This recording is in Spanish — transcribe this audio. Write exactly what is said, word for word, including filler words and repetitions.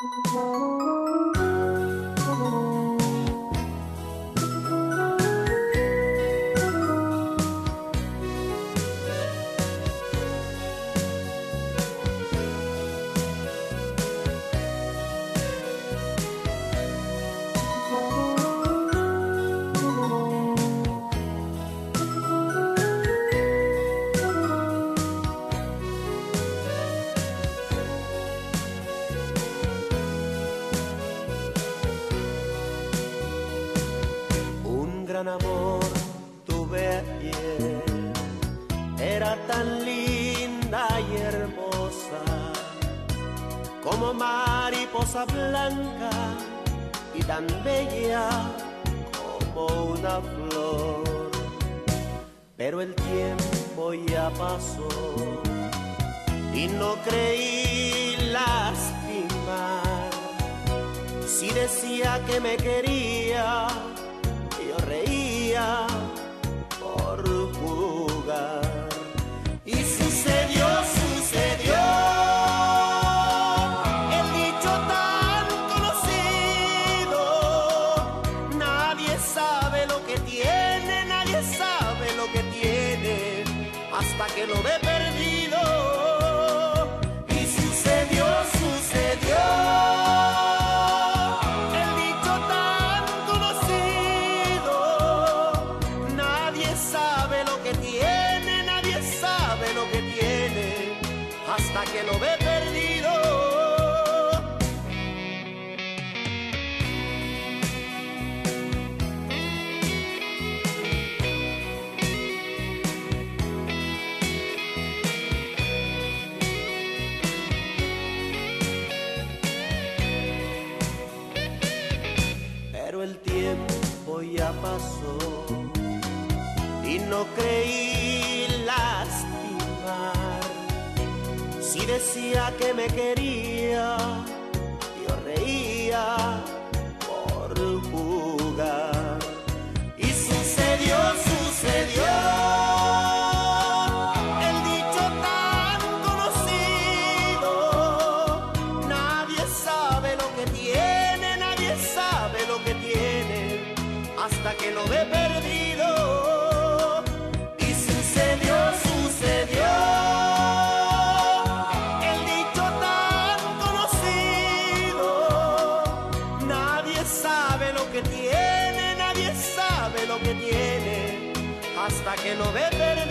Gran amor tuve ayer, era tan linda y hermosa, como mariposa blanca y tan bella como una flor. Pero el tiempo ya pasó y no creí lastimar. Si decía que me quería, yo reía por jugar. Y sucedió, sucedió el dicho tan conocido: nadie sabe lo que tiene, nadie sabe lo que tiene hasta que lo ve perdido. Y sucedió, sucedió hasta que lo ve perdido. Pero el tiempo ya pasó y no creí lastimar. Si decía que me quería, yo reía por jugar. Y sucedió, sucedió el dicho tan conocido: nadie sabe lo que tiene, nadie sabe lo que tiene hasta que lo ve perdido. Y sucedió, sucedió que tiene, nadie sabe lo que tiene hasta que lo ve perdido.